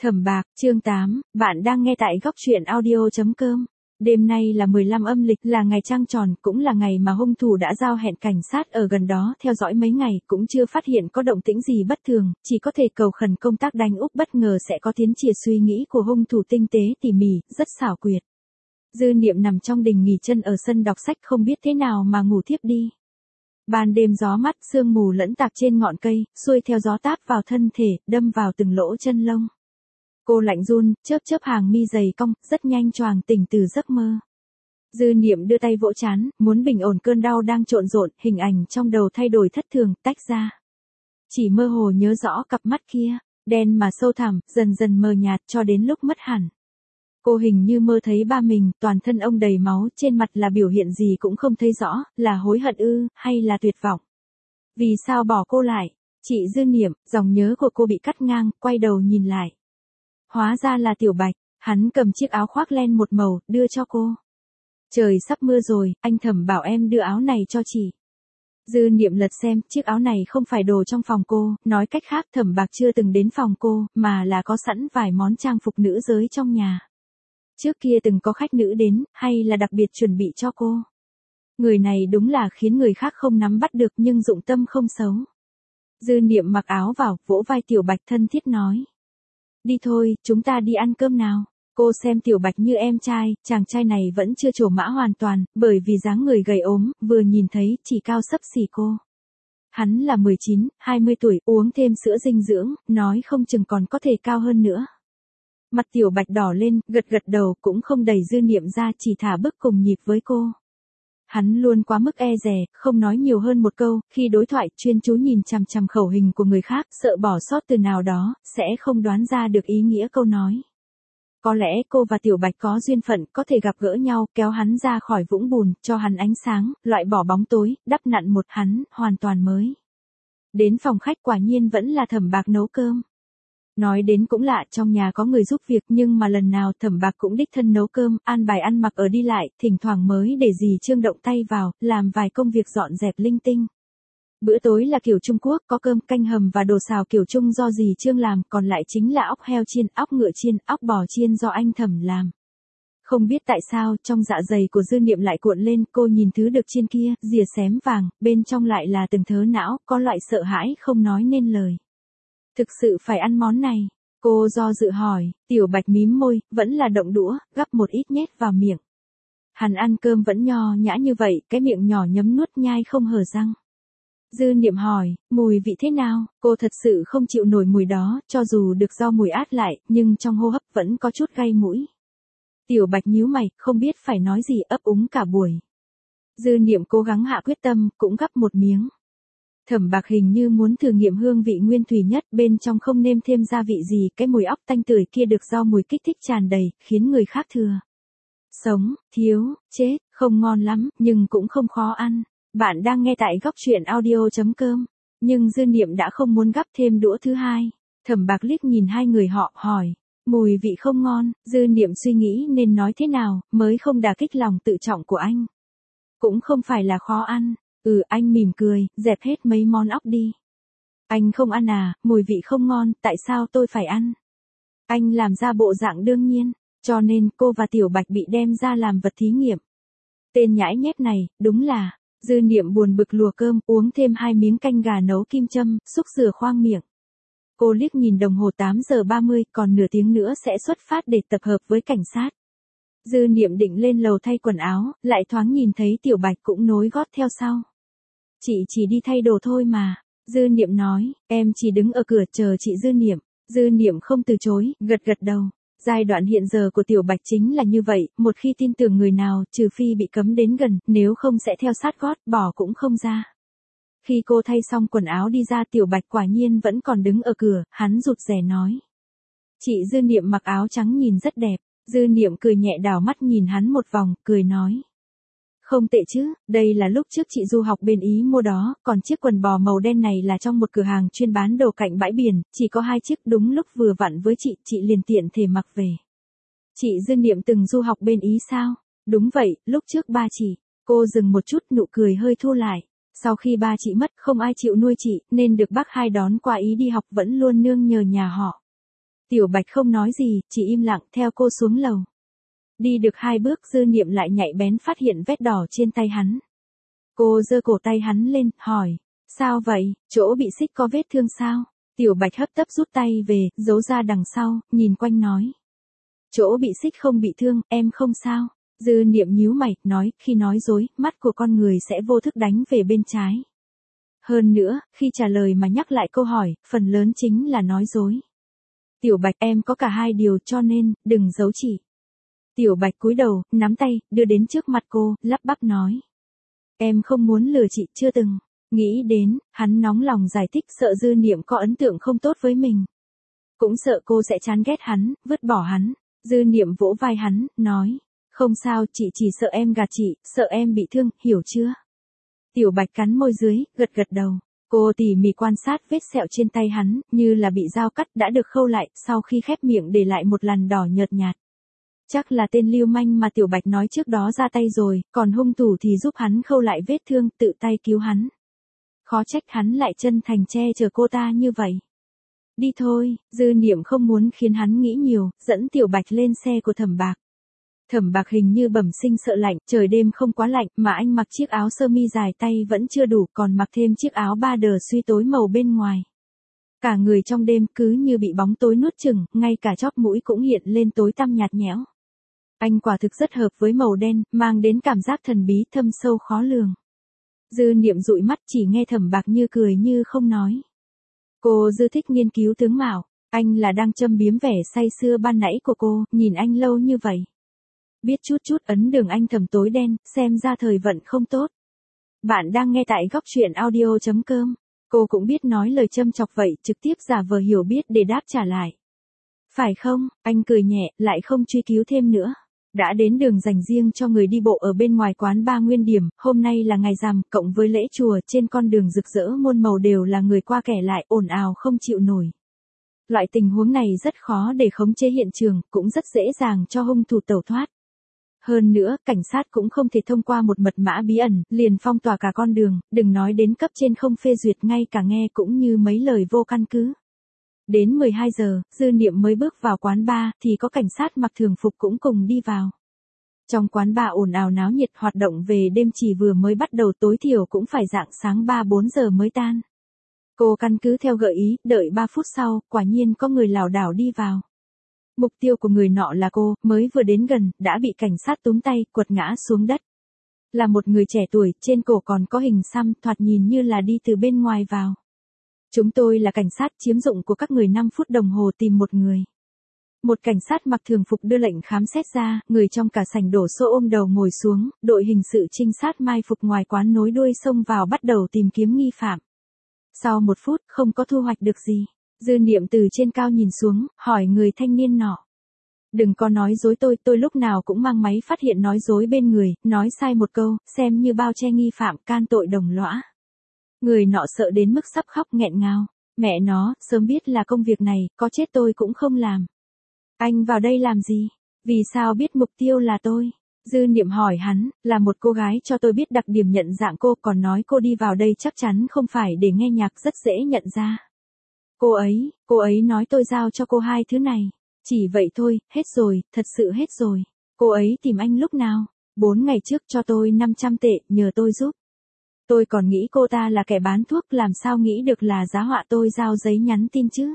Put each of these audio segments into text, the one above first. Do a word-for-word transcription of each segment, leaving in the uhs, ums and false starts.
Thẩm Bạc, chương tám, bạn đang nghe tại góc truyện audio chấm com. Đêm nay là mười lăm âm lịch, là ngày trăng tròn, cũng là ngày mà hung thủ đã giao hẹn cảnh sát ở gần đó theo dõi mấy ngày, cũng chưa phát hiện có động tĩnh gì bất thường, chỉ có thể cầu khẩn công tác đánh úp bất ngờ sẽ có tiến triển. Suy nghĩ của hung thủ tinh tế tỉ mỉ, rất xảo quyệt. Dư Niệm nằm trong đình nghỉ chân ở sân đọc sách không biết thế nào mà ngủ thiếp đi. Ban đêm gió mát, sương mù lẫn tạp trên ngọn cây, xuôi theo gió táp vào thân thể, đâm vào từng lỗ chân lông. Cô lạnh run, chớp chớp hàng mi dày cong, rất nhanh choàng tỉnh từ giấc mơ. Dư Niệm đưa tay vỗ trán, muốn bình ổn cơn đau đang trộn rộn, hình ảnh trong đầu thay đổi thất thường, tách ra. Chỉ mơ hồ nhớ rõ cặp mắt kia, đen mà sâu thẳm, dần dần mờ nhạt cho đến lúc mất hẳn. Cô hình như mơ thấy ba mình, toàn thân ông đầy máu, trên mặt là biểu hiện gì cũng không thấy rõ, là hối hận ư, hay là tuyệt vọng. Vì sao bỏ cô lại? Chị Dư Niệm, dòng nhớ của cô bị cắt ngang, quay đầu nhìn lại. Hóa ra là Tiểu Bạch, hắn cầm chiếc áo khoác len một màu, đưa cho cô. Trời sắp mưa rồi, anh Thẩm bảo em đưa áo này cho chị. Dư Niệm lật xem, chiếc áo này không phải đồ trong phòng cô, nói cách khác Thẩm Bạc chưa từng đến phòng cô, mà là có sẵn vài món trang phục nữ giới trong nhà. Trước kia từng có khách nữ đến, hay là đặc biệt chuẩn bị cho cô. Người này đúng là khiến người khác không nắm bắt được nhưng dụng tâm không xấu. Dư Niệm mặc áo vào, vỗ vai Tiểu Bạch thân thiết nói. Đi thôi, chúng ta đi ăn cơm nào. Cô xem Tiểu Bạch như em trai, chàng trai này vẫn chưa trổ mã hoàn toàn, bởi vì dáng người gầy ốm, vừa nhìn thấy, chỉ cao xấp xỉ cô. Hắn là mười chín, hai mươi tuổi, uống thêm sữa dinh dưỡng, nói không chừng còn có thể cao hơn nữa. Mặt Tiểu Bạch đỏ lên, gật gật đầu, cũng không đẩy Dư Niệm ra, chỉ thả bước cùng nhịp với cô. Hắn luôn quá mức e dè, không nói nhiều hơn một câu, khi đối thoại, chuyên chú nhìn chằm chằm khẩu hình của người khác, sợ bỏ sót từ nào đó, sẽ không đoán ra được ý nghĩa câu nói. Có lẽ cô và Tiểu Bạch có duyên phận, có thể gặp gỡ nhau, kéo hắn ra khỏi vũng bùn, cho hắn ánh sáng, loại bỏ bóng tối, đắp nặn một hắn, hoàn toàn mới. Đến phòng khách quả nhiên vẫn là Thẩm Bạc nấu cơm. Nói đến cũng lạ, trong nhà có người giúp việc nhưng mà lần nào Thẩm Bạc cũng đích thân nấu cơm, an bài ăn mặc ở đi lại, thỉnh thoảng mới để dì Trương động tay vào, làm vài công việc dọn dẹp linh tinh. Bữa tối là kiểu Trung Quốc, có cơm, canh hầm và đồ xào kiểu Trung do dì Trương làm, còn lại chính là ốc heo chiên, ốc ngựa chiên, ốc bò chiên do anh Thẩm làm. Không biết tại sao, trong dạ dày của Dư Niệm lại cuộn lên, cô nhìn thứ được chiên kia, rìa xém vàng, bên trong lại là từng thớ não, có loại sợ hãi không nói nên lời. Thực sự phải ăn món này, cô do dự hỏi, Tiểu Bạch mím môi, vẫn là động đũa, gắp một ít nhét vào miệng. Hắn ăn cơm vẫn nho nhã như vậy, cái miệng nhỏ nhấm nuốt nhai không hở răng. Dư Niệm hỏi, mùi vị thế nào? Cô thật sự không chịu nổi mùi đó, cho dù được do mùi át lại, nhưng trong hô hấp vẫn có chút gay mũi. Tiểu Bạch nhíu mày, không biết phải nói gì, ấp úng cả buổi. Dư Niệm cố gắng hạ quyết tâm, cũng gắp một miếng. Thẩm Bạc hình như muốn thử nghiệm hương vị nguyên thủy nhất, bên trong không nêm thêm gia vị gì, cái mùi óc tanh tưởi kia được do mùi kích thích tràn đầy, khiến người khác thừa. Sống, thiếu, chết, không ngon lắm, nhưng cũng không khó ăn. Bạn đang nghe tại góc truyện audio chấm com, nhưng Dư Niệm đã không muốn gắp thêm đũa thứ hai. Thẩm Bạc liếc nhìn hai người họ, hỏi, mùi vị không ngon. Dư Niệm suy nghĩ nên nói thế nào, mới không đả kích lòng tự trọng của anh. Cũng không phải là khó ăn. Ừ, anh mỉm cười, dẹp hết mấy món óc đi. Anh không ăn à, mùi vị không ngon, tại sao tôi phải ăn? Anh làm ra bộ dạng đương nhiên, cho nên cô và Tiểu Bạch bị đem ra làm vật thí nghiệm. Tên nhãi nhép này, đúng là, Dư Niệm buồn bực lùa cơm, uống thêm hai miếng canh gà nấu kim châm, xúc rửa khoang miệng. Cô liếc nhìn đồng hồ tám giờ ba mươi, còn nửa tiếng nữa sẽ xuất phát để tập hợp với cảnh sát. Dư Niệm định lên lầu thay quần áo, lại thoáng nhìn thấy Tiểu Bạch cũng nối gót theo sau. Chị chỉ đi thay đồ thôi mà. Dư Niệm nói, em chỉ đứng ở cửa chờ chị Dư Niệm. Dư Niệm không từ chối, gật gật đầu. Giai đoạn hiện giờ của Tiểu Bạch chính là như vậy, một khi tin tưởng người nào, trừ phi bị cấm đến gần, nếu không sẽ theo sát gót, bỏ cũng không ra. Khi cô thay xong quần áo đi ra, Tiểu Bạch quả nhiên vẫn còn đứng ở cửa, hắn rụt rè nói. Chị Dư Niệm mặc áo trắng nhìn rất đẹp. Dư Niệm cười nhẹ đảo mắt nhìn hắn một vòng, cười nói. Không tệ chứ, đây là lúc trước chị du học bên Ý mua đó, còn chiếc quần bò màu đen này là trong một cửa hàng chuyên bán đồ cạnh bãi biển, chỉ có hai chiếc, đúng lúc vừa vặn với chị, chị liền tiện thể mặc về. Chị Dư Niệm từng du học bên Ý sao? Đúng vậy, lúc trước ba chị. Cô dừng một chút, nụ cười hơi thu lại. Sau khi ba chị mất, không ai chịu nuôi chị, nên được bác hai đón qua Ý đi học, vẫn luôn nương nhờ nhà họ. Tiểu Bạch không nói gì, chỉ im lặng theo cô xuống lầu. Đi được hai bước Dư Niệm lại nhạy bén phát hiện vết đỏ trên tay hắn. Cô giơ cổ tay hắn lên, hỏi, sao vậy, chỗ bị xích có vết thương sao? Tiểu Bạch hấp tấp rút tay về, giấu ra đằng sau, nhìn quanh nói. Chỗ bị xích không bị thương, em không sao. Dư Niệm nhíu mày, nói, khi nói dối, mắt của con người sẽ vô thức đánh về bên trái. Hơn nữa, khi trả lời mà nhắc lại câu hỏi, phần lớn chính là nói dối. Tiểu Bạch, em có cả hai điều cho nên, đừng giấu chị. Tiểu Bạch cúi đầu, nắm tay, đưa đến trước mặt cô, lắp bắp nói. Em không muốn lừa chị, chưa từng. Nghĩ đến, hắn nóng lòng giải thích sợ Dư Niệm có ấn tượng không tốt với mình. Cũng sợ cô sẽ chán ghét hắn, vứt bỏ hắn. Dư Niệm vỗ vai hắn, nói. Không sao, chị chỉ sợ em gạt chị, sợ em bị thương, hiểu chưa? Tiểu Bạch cắn môi dưới, gật gật đầu. Cô tỉ mỉ quan sát vết sẹo trên tay hắn, như là bị dao cắt đã được khâu lại, sau khi khép miệng để lại một làn đỏ nhợt nhạt. Chắc là tên lưu manh mà Tiểu Bạch nói trước đó ra tay rồi, còn hung thủ thì giúp hắn khâu lại vết thương, tự tay cứu hắn. Khó trách hắn lại chân thành che chở cô ta như vậy. Đi thôi, Dư Niệm không muốn khiến hắn nghĩ nhiều, dẫn Tiểu Bạch lên xe của Thẩm Bạc. Thẩm Bạc hình như bẩm sinh sợ lạnh, trời đêm không quá lạnh, mà anh mặc chiếc áo sơ mi dài tay vẫn chưa đủ, còn mặc thêm chiếc áo ba đờ suy tối màu bên ngoài. Cả người trong đêm cứ như bị bóng tối nuốt chửng, ngay cả chóp mũi cũng hiện lên tối tăm nhạt nhẽo. Anh quả thực rất hợp với màu đen, mang đến cảm giác thần bí thâm sâu khó lường. Dư Niệm dụi mắt chỉ nghe Thẩm Bạc như cười như không nói. Cô Dư thích nghiên cứu tướng mạo, anh là đang châm biếm vẻ say sưa ban nãy của cô, nhìn anh lâu như vậy. Biết chút chút ấn đường anh thầm tối đen, xem ra thời vận không tốt. Bạn đang nghe tại góc truyện audio chấm com. Cô cũng biết nói lời châm chọc vậy, trực tiếp giả vờ hiểu biết để đáp trả lại. Phải không, anh cười nhẹ, lại không truy cứu thêm nữa. Đã đến đường dành riêng cho người đi bộ ở bên ngoài quán ba Nguyên Điểm, hôm nay là ngày rằm, cộng với lễ chùa, trên con đường rực rỡ muôn màu đều là người qua kẻ lại, ồn ào không chịu nổi. Loại tình huống này rất khó để khống chế hiện trường, cũng rất dễ dàng cho hung thủ tẩu thoát. Hơn nữa, cảnh sát cũng không thể thông qua một mật mã bí ẩn, liền phong tỏa cả con đường, đừng nói đến cấp trên không phê duyệt, ngay cả nghe cũng như mấy lời vô căn cứ. Đến mười hai giờ, Dư Niệm mới bước vào quán bar, thì có cảnh sát mặc thường phục cũng cùng đi vào. Trong quán bar ồn ào náo nhiệt, hoạt động về đêm chỉ vừa mới bắt đầu, tối thiểu cũng phải rạng sáng ba bốn giờ mới tan. Cô căn cứ theo gợi ý, đợi ba phút sau, quả nhiên có người lảo đảo đi vào. Mục tiêu của người nọ là cô, mới vừa đến gần, đã bị cảnh sát túm tay, quật ngã xuống đất. Là một người trẻ tuổi, trên cổ còn có hình xăm, thoạt nhìn như là đi từ bên ngoài vào. Chúng tôi là cảnh sát, chiếm dụng của các người năm phút đồng hồ tìm một người. Một cảnh sát mặc thường phục đưa lệnh khám xét ra, người trong cả sảnh đổ xô ôm đầu ngồi xuống, đội hình sự trinh sát mai phục ngoài quán nối đuôi xông vào bắt đầu tìm kiếm nghi phạm. Sau một phút, không có thu hoạch được gì. Dư Niệm từ trên cao nhìn xuống, hỏi người thanh niên nọ. Đừng có nói dối tôi, tôi lúc nào cũng mang máy phát hiện nói dối bên người, nói sai một câu, xem như bao che nghi phạm, can tội đồng lõa. Người nọ sợ đến mức sắp khóc nghẹn ngào. Mẹ nó, sớm biết là công việc này, có chết tôi cũng không làm. Anh vào đây làm gì? Vì sao biết mục tiêu là tôi? Dư Niệm hỏi hắn, là một cô gái cho tôi biết đặc điểm nhận dạng cô, còn nói cô đi vào đây chắc chắn không phải để nghe nhạc, rất dễ nhận ra. Cô ấy, cô ấy nói tôi giao cho cô hai thứ này. Chỉ vậy thôi, hết rồi, thật sự hết rồi. Cô ấy tìm anh lúc nào? Bốn ngày trước cho tôi năm trăm tệ, nhờ tôi giúp. Tôi còn nghĩ cô ta là kẻ bán thuốc, làm sao nghĩ được là giá họa tôi giao giấy nhắn tin chứ?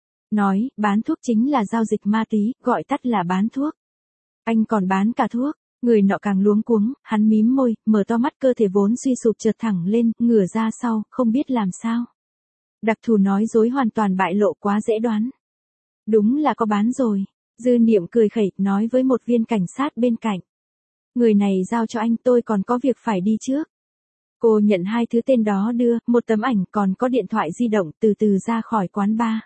Nói, bán thuốc chính là giao dịch ma túy, gọi tắt là bán thuốc. Anh còn bán cả thuốc. Người nọ càng luống cuống, hắn mím môi, mở to mắt, cơ thể vốn suy sụp chợt thẳng lên, ngửa ra sau, không biết làm sao. Đặc thù nói dối hoàn toàn bại lộ, quá dễ đoán. Đúng là có bán rồi. Dư Niệm cười khẩy, nói với một viên cảnh sát bên cạnh. Người này giao cho anh, tôi còn có việc phải đi trước. Cô nhận hai thứ tên đó đưa, một tấm ảnh, còn có điện thoại di động, từ từ ra khỏi quán bar.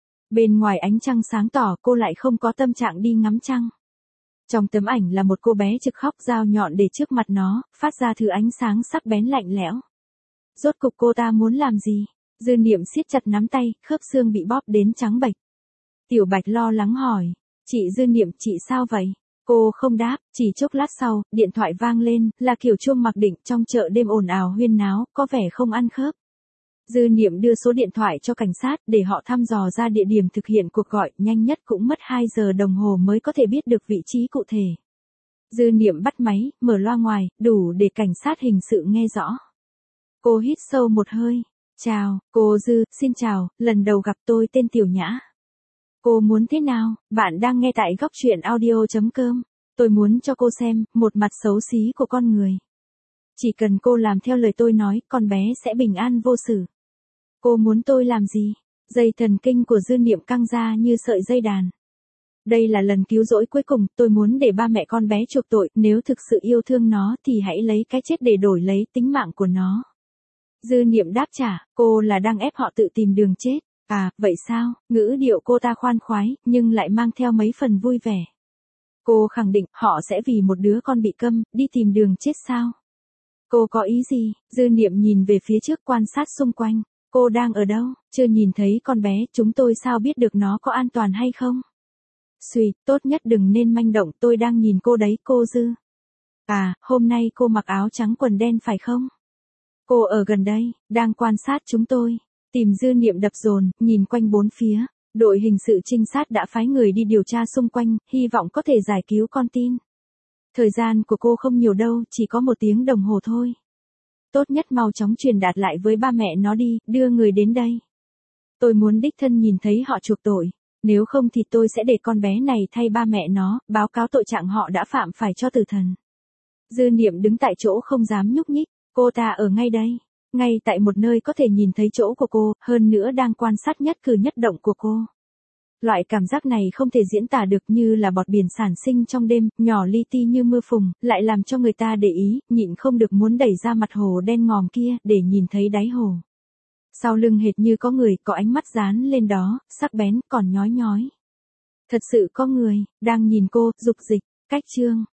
Bên ngoài ánh trăng sáng tỏ, cô lại không có tâm trạng đi ngắm trăng. Trong tấm ảnh là một cô bé trực khóc, dao nhọn để trước mặt nó, phát ra thứ ánh sáng sắc bén lạnh lẽo. Rốt cục cô ta muốn làm gì? Dư Niệm siết chặt nắm tay, khớp xương bị bóp đến trắng bệch. Tiểu Bạch lo lắng hỏi, chị Dư Niệm, chị sao vậy? Cô không đáp, chỉ chốc lát sau, điện thoại vang lên, là kiểu chuông mặc định, trong chợ đêm ồn ào huyên náo, có vẻ không ăn khớp. Dư Niệm đưa số điện thoại cho cảnh sát để họ thăm dò ra địa điểm thực hiện cuộc gọi, nhanh nhất cũng mất hai giờ đồng hồ mới có thể biết được vị trí cụ thể. Dư Niệm bắt máy, mở loa ngoài, đủ để cảnh sát hình sự nghe rõ. Cô hít sâu một hơi. Chào, cô Dư, xin chào, lần đầu gặp tôi tên Tiểu Nhã. Cô muốn thế nào? Bạn đang nghe tại góc truyện audio chấm com. Tôi muốn cho cô xem một mặt xấu xí của con người. Chỉ cần cô làm theo lời tôi nói, con bé sẽ bình an vô sự. Cô muốn tôi làm gì? Dây thần kinh của Dư Niệm căng ra như sợi dây đàn. Đây là lần cứu rỗi cuối cùng, tôi muốn để ba mẹ con bé chuộc tội, nếu thực sự yêu thương nó thì hãy lấy cái chết để đổi lấy tính mạng của nó. Dư Niệm đáp trả, cô là đang ép họ tự tìm đường chết. À, vậy sao? Ngữ điệu cô ta khoan khoái, nhưng lại mang theo mấy phần vui vẻ. Cô khẳng định, họ sẽ vì một đứa con bị câm, đi tìm đường chết sao? Cô có ý gì? Dư Niệm nhìn về phía trước quan sát xung quanh. Cô đang ở đâu? Chưa nhìn thấy con bé, chúng tôi sao biết được nó có an toàn hay không? Xùi, tốt nhất đừng nên manh động, tôi đang nhìn cô đấy, cô Dư. À, hôm nay cô mặc áo trắng quần đen phải không? Cô ở gần đây, đang quan sát chúng tôi. Tìm Dư Niệm đập dồn, nhìn quanh bốn phía. Đội hình sự trinh sát đã phái người đi điều tra xung quanh, hy vọng có thể giải cứu con tin. Thời gian của cô không nhiều đâu, chỉ có một tiếng đồng hồ thôi. Tốt nhất mau chóng truyền đạt lại với ba mẹ nó đi, đưa người đến đây. Tôi muốn đích thân nhìn thấy họ chuộc tội. Nếu không thì tôi sẽ để con bé này thay ba mẹ nó, báo cáo tội trạng họ đã phạm phải cho tử thần. Dư Niệm đứng tại chỗ không dám nhúc nhích, cô ta ở ngay đây. Ngay tại một nơi có thể nhìn thấy chỗ của cô, hơn nữa đang quan sát nhất cử nhất động của cô. Loại cảm giác này không thể diễn tả được, như là bọt biển sản sinh trong đêm, nhỏ li ti như mưa phùn, lại làm cho người ta để ý, nhịn không được muốn đẩy ra mặt hồ đen ngòm kia, để nhìn thấy đáy hồ. Sau lưng hệt như có người, có ánh mắt dán lên đó, sắc bén, còn nhói nhói. Thật sự có người, đang nhìn cô, dục dịch, cách chương.